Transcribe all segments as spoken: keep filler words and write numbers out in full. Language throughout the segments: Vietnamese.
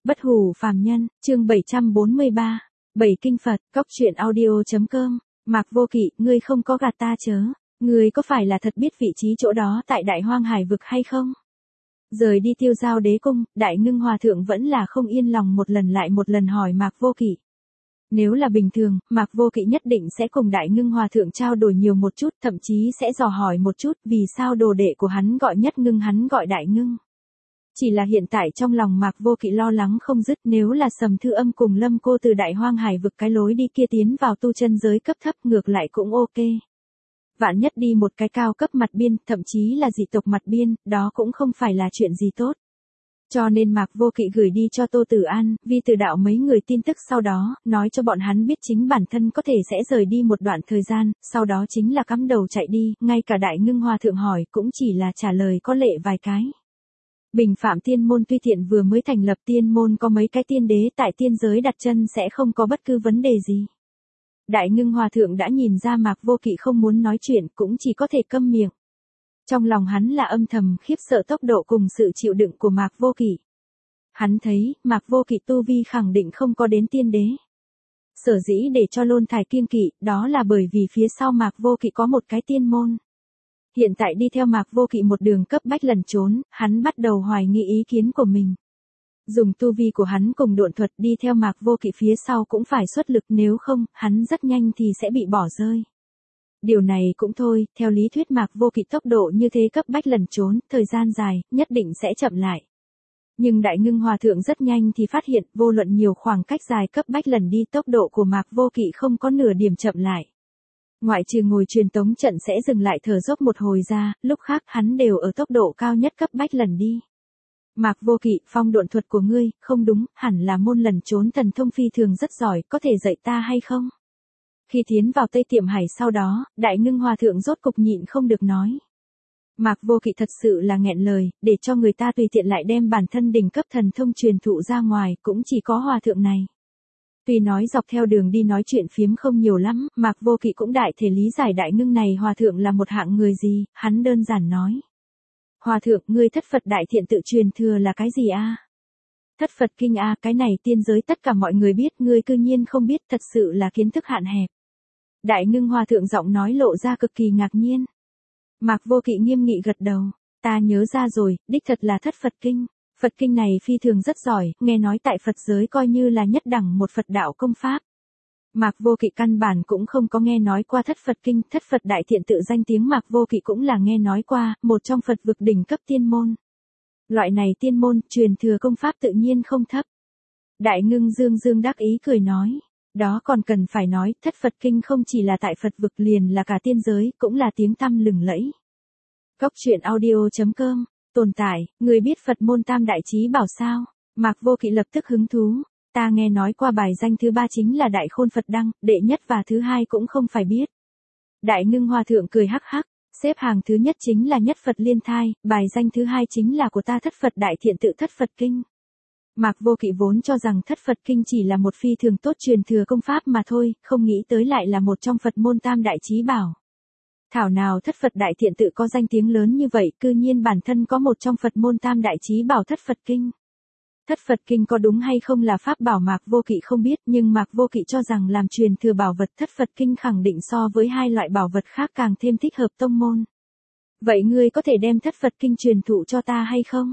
Bất hủ phàm nhân, chương bảy trăm bốn mươi ba, bảy kinh Phật, cóc truyện audio.com, Mạc Vô Kỵ, ngươi không có gạt ta chớ, ngươi có phải là thật biết vị trí chỗ đó tại Đại Hoang Hải vực hay không? Rời đi Tiêu Giao Đế cung, Đại Ngưng Hòa thượng vẫn là không yên lòng một lần lại một lần hỏi Mạc Vô Kỵ. Nếu là bình thường, Mạc Vô Kỵ nhất định sẽ cùng Đại Ngưng Hòa thượng trao đổi nhiều một chút, thậm chí sẽ dò hỏi một chút vì sao đồ đệ của hắn gọi Nhất Ngưng hắn gọi Đại Ngưng. Chỉ là hiện tại trong lòng Mạc Vô Kỵ lo lắng không dứt, nếu là Sầm Thư Âm cùng Lâm Cô từ Đại Hoang Hải vực cái lối đi kia tiến vào tu chân giới cấp thấp ngược lại cũng ok. Vạn nhất đi một cái cao cấp mặt biên, thậm chí là dị tộc mặt biên, đó cũng không phải là chuyện gì tốt. Cho nên Mạc Vô Kỵ gửi đi cho Tô Tử An, Vi Từ Đạo mấy người tin tức sau đó, nói cho bọn hắn biết chính bản thân có thể sẽ rời đi một đoạn thời gian, sau đó chính là cắm đầu chạy đi, ngay cả Đại Ngưng Hòa thượng hỏi cũng chỉ là trả lời có lệ vài cái. Bình Phạm Tiên môn tuy tiện vừa mới thành lập tiên môn có mấy cái tiên đế tại tiên giới đặt chân sẽ không có bất cứ vấn đề gì. Đại Ngưng Hòa thượng đã nhìn ra Mạc Vô Kỵ không muốn nói chuyện cũng chỉ có thể câm miệng. Trong lòng hắn là âm thầm khiếp sợ tốc độ cùng sự chịu đựng của Mạc Vô Kỵ. Hắn thấy, Mạc Vô Kỵ tu vi khẳng định không có đến tiên đế. Sở dĩ để cho Lôn Thải kiêng kỵ, đó là bởi vì phía sau Mạc Vô Kỵ có một cái tiên môn. Hiện tại đi theo Mạc Vô Kỵ một đường cấp bách lẩn trốn, hắn bắt đầu hoài nghi ý kiến của mình. Dùng tu vi của hắn cùng độn thuật đi theo Mạc Vô Kỵ phía sau cũng phải xuất lực, nếu không, hắn rất nhanh thì sẽ bị bỏ rơi. Điều này cũng thôi, theo lý thuyết Mạc Vô Kỵ tốc độ như thế cấp bách lẩn trốn, thời gian dài, nhất định sẽ chậm lại. Nhưng Đại Ngưng Hòa thượng rất nhanh thì phát hiện, vô luận nhiều khoảng cách dài cấp bách lần đi tốc độ của Mạc Vô Kỵ không có nửa điểm chậm lại. Ngoại trừ ngồi truyền tống trận sẽ dừng lại thở dốc một hồi ra, lúc khác hắn đều ở tốc độ cao nhất cấp bách lần đi. Mạc Vô Kỵ, phong độn thuật của ngươi, không đúng, hẳn là môn lần trốn thần thông phi thường rất giỏi, có thể dạy ta hay không? Khi tiến vào Tây Tiệm Hải sau đó, Đại Ngưng Hòa thượng rốt cục nhịn không được nói. Mạc Vô Kỵ thật sự là nghẹn lời, để cho người ta tùy tiện lại đem bản thân đỉnh cấp thần thông truyền thụ ra ngoài, cũng chỉ có hòa thượng này. Tuy nói dọc theo đường đi nói chuyện phiếm không nhiều lắm, Mạc Vô Kỵ cũng đại thể lý giải Đại Ngưng này hòa thượng là một hạng người gì, hắn đơn giản nói. Hòa thượng, ngươi thất Phật đại thiện tự truyền thừa là cái gì a? Thất Phật kinh a, cái này tiên giới tất cả mọi người biết, ngươi cư nhiên không biết, thật sự là kiến thức hạn hẹp. Đại Ngưng Hòa thượng giọng nói lộ ra cực kỳ ngạc nhiên. Mạc Vô Kỵ nghiêm nghị gật đầu, ta nhớ ra rồi, đích thật là thất Phật kinh. Phật kinh này phi thường rất giỏi, nghe nói tại Phật giới coi như là nhất đẳng một Phật đạo công pháp. Mạc Vô Kỵ căn bản cũng không có nghe nói qua thất Phật kinh, thất Phật đại thiện tự danh tiếng Mạc Vô Kỵ cũng là nghe nói qua, một trong Phật vực đỉnh cấp tiên môn. Loại này tiên môn, truyền thừa công pháp tự nhiên không thấp. Đại Ngưng dương dương đắc ý cười nói, đó còn cần phải nói, thất Phật kinh không chỉ là tại Phật vực liền là cả tiên giới, cũng là tiếng tăm lừng lẫy. Cóc truyện audio.com, tồn tại, người biết Phật môn tam đại chí bảo sao? Mạc Vô Kỵ lập tức hứng thú, ta nghe nói qua bài danh thứ ba chính là Đại Khôn Phật Đăng, đệ nhất và thứ hai cũng không phải biết. Đại Ngưng Hòa thượng cười hắc hắc, xếp hàng thứ nhất chính là Nhất Phật Liên Thai, bài danh thứ hai chính là của ta thất Phật đại thiện tự thất Phật kinh. Mạc Vô Kỵ vốn cho rằng thất Phật kinh chỉ là một phi thường tốt truyền thừa công pháp mà thôi, không nghĩ tới lại là một trong Phật môn tam đại chí bảo. Thảo nào thất Phật đại thiện tự có danh tiếng lớn như vậy, cư nhiên bản thân có một trong Phật môn tam đại chí bảo thất Phật kinh. Thất Phật kinh có đúng hay không là pháp bảo Mạc Vô Kỵ không biết, nhưng Mạc Vô Kỵ cho rằng làm truyền thừa bảo vật thất Phật kinh khẳng định so với hai loại bảo vật khác càng thêm thích hợp tông môn. Vậy ngươi có thể đem thất Phật kinh truyền thụ cho ta hay không?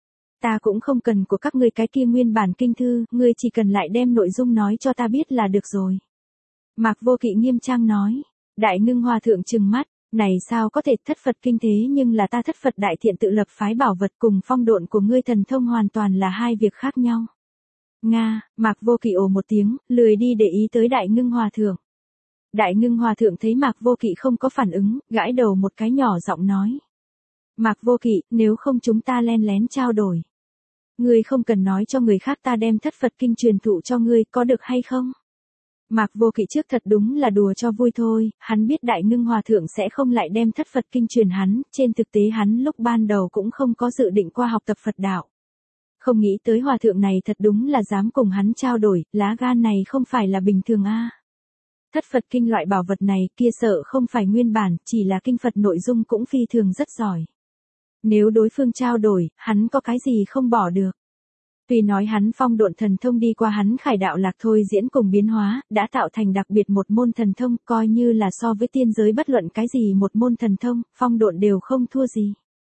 Ta cũng không cần của các ngươi cái kia nguyên bản kinh thư, ngươi chỉ cần lại đem nội dung nói cho ta biết là được rồi. Mạc Vô Kỵ nghiêm trang nói. Đại Ngưng Hòa thượng trừng mắt, này sao có thể, thất Phật kinh thế nhưng là ta thất Phật đại thiện tự lập phái bảo vật cùng phong độn của ngươi thần thông hoàn toàn là hai việc khác nhau. Nga, Mạc Vô Kỵ ồ một tiếng, lười đi để ý tới Đại Ngưng Hòa thượng. Đại Ngưng Hòa thượng thấy Mạc Vô Kỵ không có phản ứng, gãi đầu một cái nhỏ giọng nói. Mạc Vô Kỵ, nếu không chúng ta len lén trao đổi. Ngươi không cần nói cho người khác ta đem thất Phật kinh truyền thụ cho ngươi, có được hay không? Mạc Vô Kỵ trước thật đúng là đùa cho vui thôi, hắn biết Đại Ngưng Hòa thượng sẽ không lại đem thất Phật kinh truyền hắn, trên thực tế hắn lúc ban đầu cũng không có dự định qua học tập Phật đạo. Không nghĩ tới hòa thượng này thật đúng là dám cùng hắn trao đổi, lá gan này không phải là bình thường a. Thất Phật kinh loại bảo vật này kia sợ không phải nguyên bản, chỉ là kinh Phật nội dung cũng phi thường rất giỏi. Nếu đối phương trao đổi, hắn có cái gì không bỏ được. Tuy nói hắn phong độn thần thông đi qua hắn khải đạo lạc thôi diễn cùng biến hóa, đã tạo thành đặc biệt một môn thần thông, coi như là so với tiên giới bất luận cái gì một môn thần thông, phong độn đều không thua gì.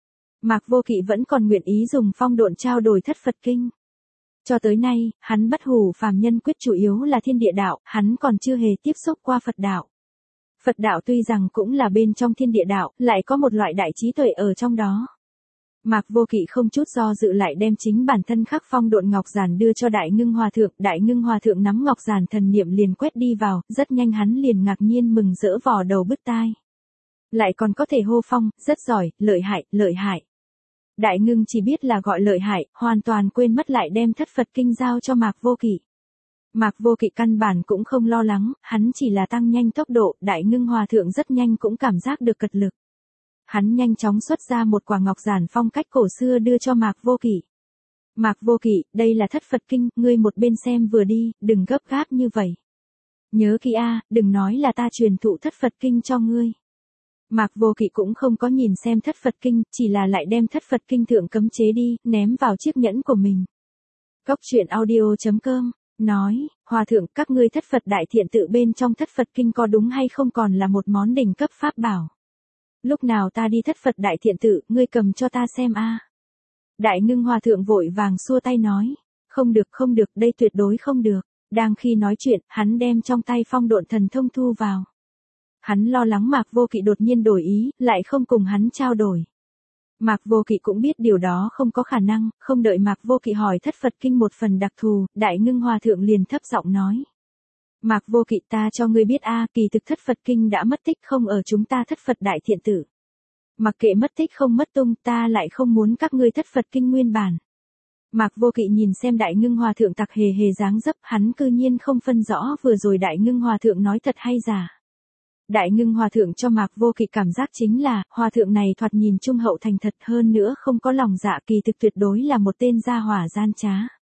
Mạc Vô Kỵ vẫn còn nguyện ý dùng phong độn trao đổi thất Phật kinh. Cho tới nay, hắn bất hủ phàm nhân quyết chủ yếu là thiên địa đạo, hắn còn chưa hề tiếp xúc qua Phật đạo. Phật đạo tuy rằng cũng là bên trong thiên địa đạo, lại có một loại đại trí tuệ ở trong đó. Mạc Vô Kỵ không chút do dự lại đem chính bản thân khắc phong độn ngọc giản đưa cho Đại Ngưng Hòa Thượng, Đại Ngưng Hòa Thượng nắm ngọc giản thần niệm liền quét đi vào, rất nhanh hắn liền ngạc nhiên mừng rỡ vò đầu bứt tai. Lại còn có thể hô phong, rất giỏi, lợi hại, lợi hại. Đại Ngưng chỉ biết là gọi lợi hại, hoàn toàn quên mất lại đem thất Phật kinh giao cho Mạc Vô Kỵ. Mạc Vô Kỵ căn bản cũng không lo lắng, hắn chỉ là tăng nhanh tốc độ, Đại Ngưng Hòa Thượng rất nhanh cũng cảm giác được cật lực. Hắn nhanh chóng xuất ra một quả ngọc giản phong cách cổ xưa đưa cho Mạc Vô Kỵ. Mạc Vô Kỵ, đây là thất Phật kinh, ngươi một bên xem vừa đi, đừng gấp gáp như vậy. Nhớ kỹ a, đừng nói là ta truyền thụ thất Phật kinh cho ngươi. Mạc Vô Kỵ cũng không có nhìn xem thất Phật kinh, chỉ là lại đem thất Phật kinh thượng cấm chế đi, ném vào chiếc nhẫn của mình. Cốc truyện audio chấm com nói, Hòa Thượng, các ngươi thất Phật đại thiện tự bên trong thất Phật kinh có đúng hay không còn là một món đỉnh cấp pháp bảo. Lúc nào ta đi thất Phật đại thiện tự, ngươi cầm cho ta xem a. Đại Ngưng Hòa Thượng vội vàng xua tay nói, không được không được, đây tuyệt đối không được. Đang khi nói chuyện, hắn đem trong tay phong độn thần thông thu vào. Hắn lo lắng Mạc Vô Kỵ đột nhiên đổi ý, lại không cùng hắn trao đổi. Mạc Vô Kỵ cũng biết điều đó không có khả năng, không đợi Mạc Vô Kỵ hỏi thất Phật kinh một phần đặc thù, Đại Ngưng Hòa Thượng liền thấp giọng nói. Mạc Vô Kỵ, ta cho ngươi biết a, kỳ thực thất Phật kinh đã mất tích không ở chúng ta thất Phật đại thiện tử. Mặc kệ mất tích không mất tung, ta lại không muốn các ngươi thất Phật kinh nguyên bản. Mạc Vô Kỵ nhìn xem Đại Ngưng Hòa Thượng tặc hề hề dáng dấp, hắn cư nhiên không phân rõ vừa rồi Đại Ngưng Hòa Thượng nói thật hay giả. Đại Ngưng Hòa Thượng cho Mạc Vô Kỵ cảm giác chính là, Hòa Thượng này thoạt nhìn trung hậu thành thật, hơn nữa không có lòng dạ, kỳ thực tuyệt đối là một tên gia hỏa gian trá.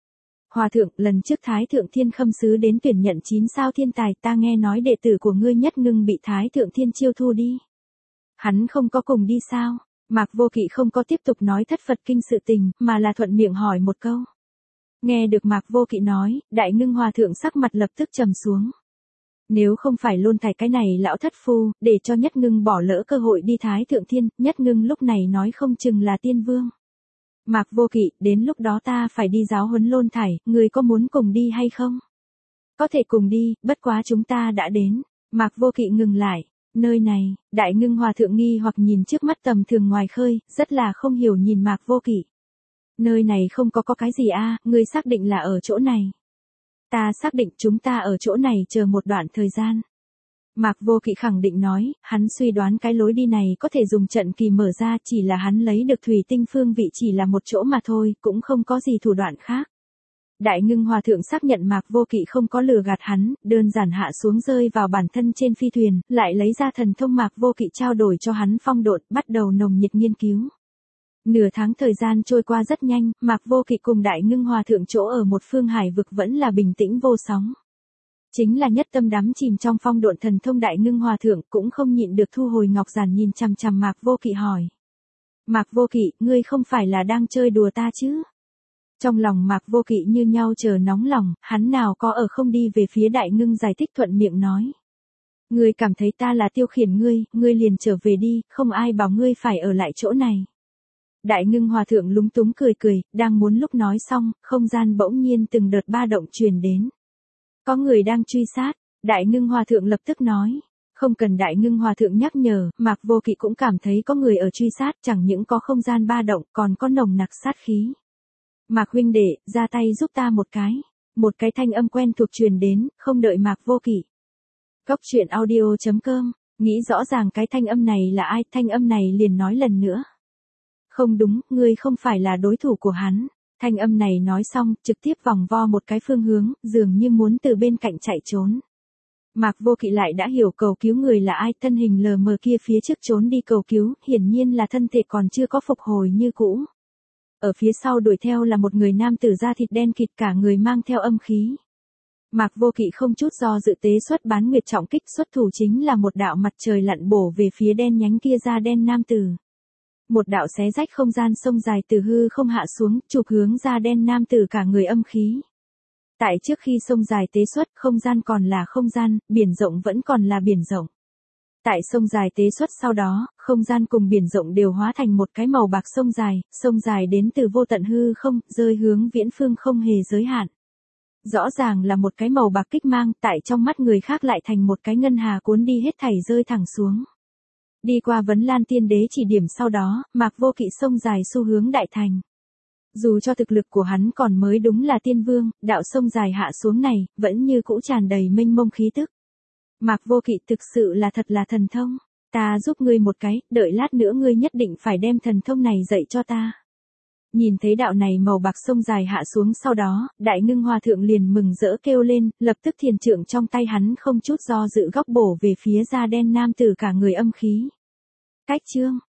Hòa Thượng, lần trước Thái Thượng Thiên Khâm Sứ đến tuyển nhận chín sao thiên tài, ta nghe nói đệ tử của ngươi Nhất Ngưng bị Thái Thượng Thiên chiêu thu đi. Hắn không có cùng đi sao? Mạc Vô Kỵ không có tiếp tục nói thất Phật kinh sự tình, mà là thuận miệng hỏi một câu. Nghe được Mạc Vô Kỵ nói, Đại Ngưng Hòa Thượng sắc mặt lập tức trầm xuống. Nếu không phải luôn thải cái này lão thất phu, để cho Nhất Ngưng bỏ lỡ cơ hội đi Thái Thượng Thiên, Nhất Ngưng lúc này nói không chừng là tiên vương. Mạc Vô Kỵ, đến lúc đó ta phải đi giáo huấn Lôn Thải, người có muốn cùng đi hay không? Có thể cùng đi, bất quá chúng ta đã đến. Mạc Vô Kỵ ngừng lại. Nơi này, Đại Ngưng Hòa Thượng nghi hoặc nhìn trước mắt tầm thường ngoài khơi, rất là không hiểu nhìn Mạc Vô Kỵ. Nơi này không có có cái gì a, à, ngươi xác định là ở chỗ này. Ta xác định chúng ta ở chỗ này chờ một đoạn thời gian. Mạc Vô Kỵ khẳng định nói, hắn suy đoán cái lối đi này có thể dùng trận kỳ mở ra, chỉ là hắn lấy được thủy tinh phương vị chỉ là một chỗ mà thôi, cũng không có gì thủ đoạn khác. Đại Ngưng Hòa Thượng xác nhận Mạc Vô Kỵ không có lừa gạt hắn, đơn giản hạ xuống rơi vào bản thân trên phi thuyền, lại lấy ra thần thông Mạc Vô Kỵ trao đổi cho hắn phong độn, bắt đầu nồng nhiệt nghiên cứu. Nửa tháng thời gian trôi qua rất nhanh, Mạc Vô Kỵ cùng Đại Ngưng Hòa Thượng chỗ ở một phương hải vực vẫn là bình tĩnh vô sóng. Chính là nhất tâm đắm chìm trong phong độn thần thông Đại Ngưng Hòa Thượng cũng không nhịn được thu hồi ngọc giản nhìn chằm chằm Mạc Vô Kỵ hỏi. Mạc Vô Kỵ, ngươi không phải là đang chơi đùa ta chứ? Trong lòng Mạc Vô Kỵ như nhau chờ nóng lòng, hắn nào có ở không đi về phía Đại Ngưng giải thích thuận miệng nói. Ngươi cảm thấy ta là tiêu khiển ngươi, ngươi liền trở về đi, không ai bảo ngươi phải ở lại chỗ này. Đại Ngưng Hòa Thượng lúng túng cười cười, đang muốn lúc nói xong, không gian bỗng nhiên từng đợt ba động truyền đến. Có người đang truy sát, Đại Ngưng Hòa Thượng lập tức nói. Không cần Đại Ngưng Hòa Thượng nhắc nhở, Mạc Vô Kỵ cũng cảm thấy có người ở truy sát, chẳng những có không gian ba động, còn có nồng nặc sát khí. Mạc huynh đệ, ra tay giúp ta một cái. Một cái thanh âm quen thuộc truyền đến, không đợi Mạc Vô Kỵ. Cốc truyện audio chấm com, nghĩ rõ ràng cái thanh âm này là ai, thanh âm này liền nói lần nữa. Không đúng, ngươi không phải là đối thủ của hắn. Thanh âm này nói xong, trực tiếp vòng vo một cái phương hướng, dường như muốn từ bên cạnh chạy trốn. Mạc Vô Kỵ lại đã hiểu cầu cứu người là ai, thân hình lờ mờ kia phía trước trốn đi cầu cứu, hiển nhiên là thân thể còn chưa có phục hồi như cũ. Ở phía sau đuổi theo là một người nam tử da thịt đen kịt cả người mang theo âm khí. Mạc Vô Kỵ không chút do dự tế xuất bán nguyệt trọng kích, xuất thủ chính là một đạo mặt trời lặn bổ về phía đen nhánh kia da đen nam tử. Một đạo xé rách không gian sông dài từ hư không hạ xuống, chụp hướng da đen nam tử cả người âm khí. Tại trước khi sông dài tế xuất, không gian còn là không gian, biển rộng vẫn còn là biển rộng. Tại sông dài tế xuất sau đó, không gian cùng biển rộng đều hóa thành một cái màu bạc sông dài, sông dài đến từ vô tận hư không, rơi hướng viễn phương không hề giới hạn. Rõ ràng là một cái màu bạc kích mang, tại trong mắt người khác lại thành một cái ngân hà cuốn đi hết thảy rơi thẳng xuống. Đi qua Vấn Lan Tiên Đế chỉ điểm sau đó, Mạc Vô Kỵ sông dài xu hướng đại thành. Dù cho thực lực của hắn còn mới đúng là tiên vương, đạo sông dài hạ xuống này, vẫn như cũ tràn đầy mênh mông khí tức. Mạc Vô Kỵ thực sự là thật là thần thông. Ta giúp ngươi một cái, đợi lát nữa ngươi nhất định phải đem thần thông này dạy cho ta. Nhìn thấy đạo này màu bạc sông dài hạ xuống sau đó, Đại Ngưng Hòa Thượng liền mừng rỡ kêu lên, lập tức thiền trượng trong tay hắn không chút do dự góc bổ về phía da đen nam tử cả người âm khí. Cách chương